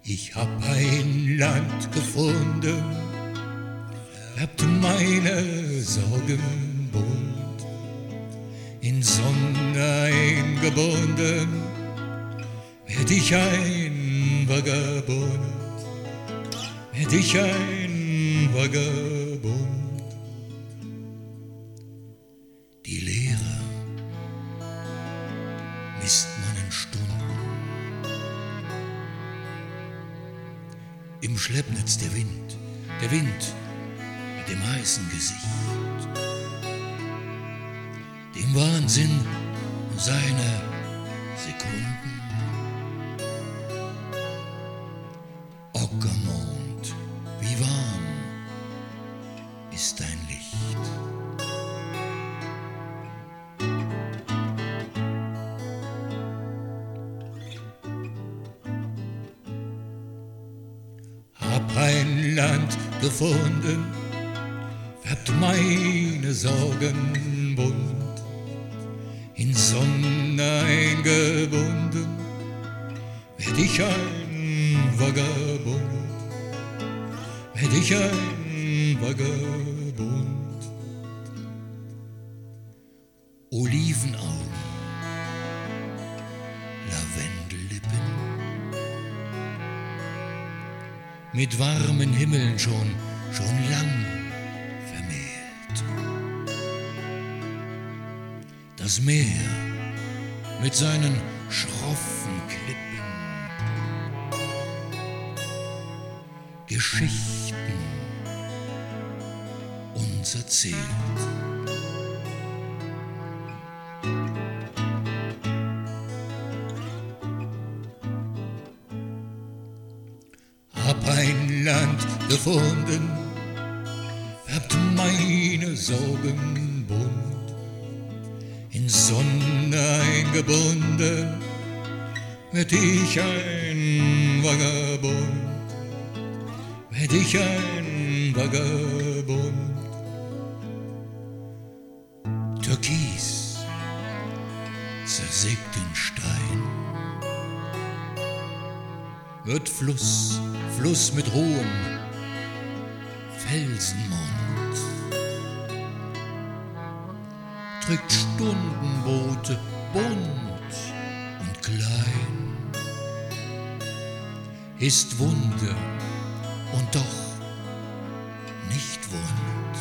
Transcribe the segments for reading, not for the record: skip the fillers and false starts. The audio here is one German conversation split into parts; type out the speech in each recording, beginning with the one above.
Ich hab ein Land gefunden, habt meine Sorgen bunt, in Sonne eingebunden, werd ich ein Vagabund, werd ich ein Vagabund. Die Leere misst man in Stunden. Im Schleppnetz der Wind mit dem heißen Gesicht, dem Wahnsinn seine Sekunden. Ockermond, wie warm ist dein Licht. Hab ein Land gefunden, färbt meine Sorgen bunt, in Sonne eingebunden, werd ich ein Vagabund, werd ich ein Vagabund. Olivenaugen, Lavendellippen, mit warmen Himmeln schon lang vermählt. Das Meer mit seinen schroffen Klippen, Geschichten uns erzählt. Hab ein Land gefunden, färbt meine Sorgen bunt, in Sonne eingebunden, werd ich ein Vagabund, werd ich ein Vagabund. Türkis zersägt den Stein, wird Fluss mit hohem Felsenmund, trägt Stundenboote bunt und klein, ist Wunde und doch nicht wund.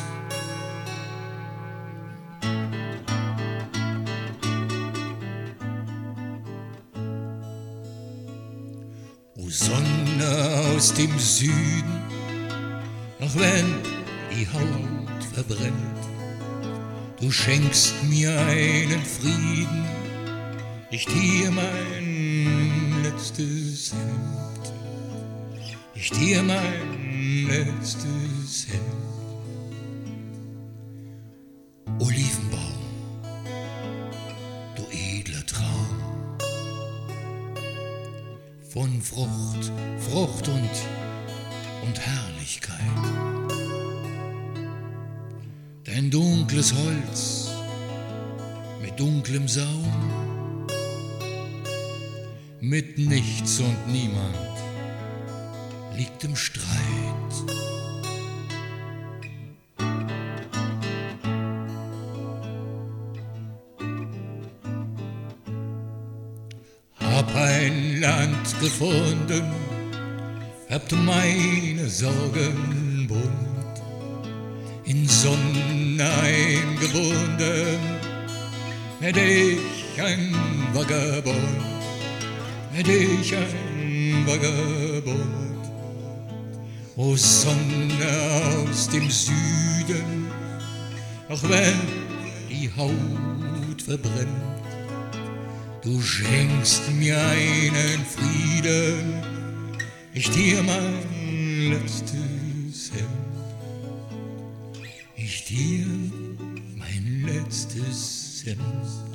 O Sonne aus dem Süden, auch wenn die Haut verbrennt, du schenkst mir einen Frieden, nicht dir mein letztes Hemd, nicht dir mein letztes Hemd. Olivenbaum, du edler Traum, von Frucht und Herrlichkeit. Dein dunkles Holz mit dunklem Saum, mit nichts und niemand liegt im Streit. Hab ein Land gefunden, färbt meine Sorgen bunt, in Sonne eingebunden, werd ich ein Vagabund, werd ich ein Vagabund. O Sonne aus dem Süden, auch wenn die Haut verbrennt, du schenkst mir einen Frieden, ich dir mein letztes Hemd, ich dir mein letztes Hemd.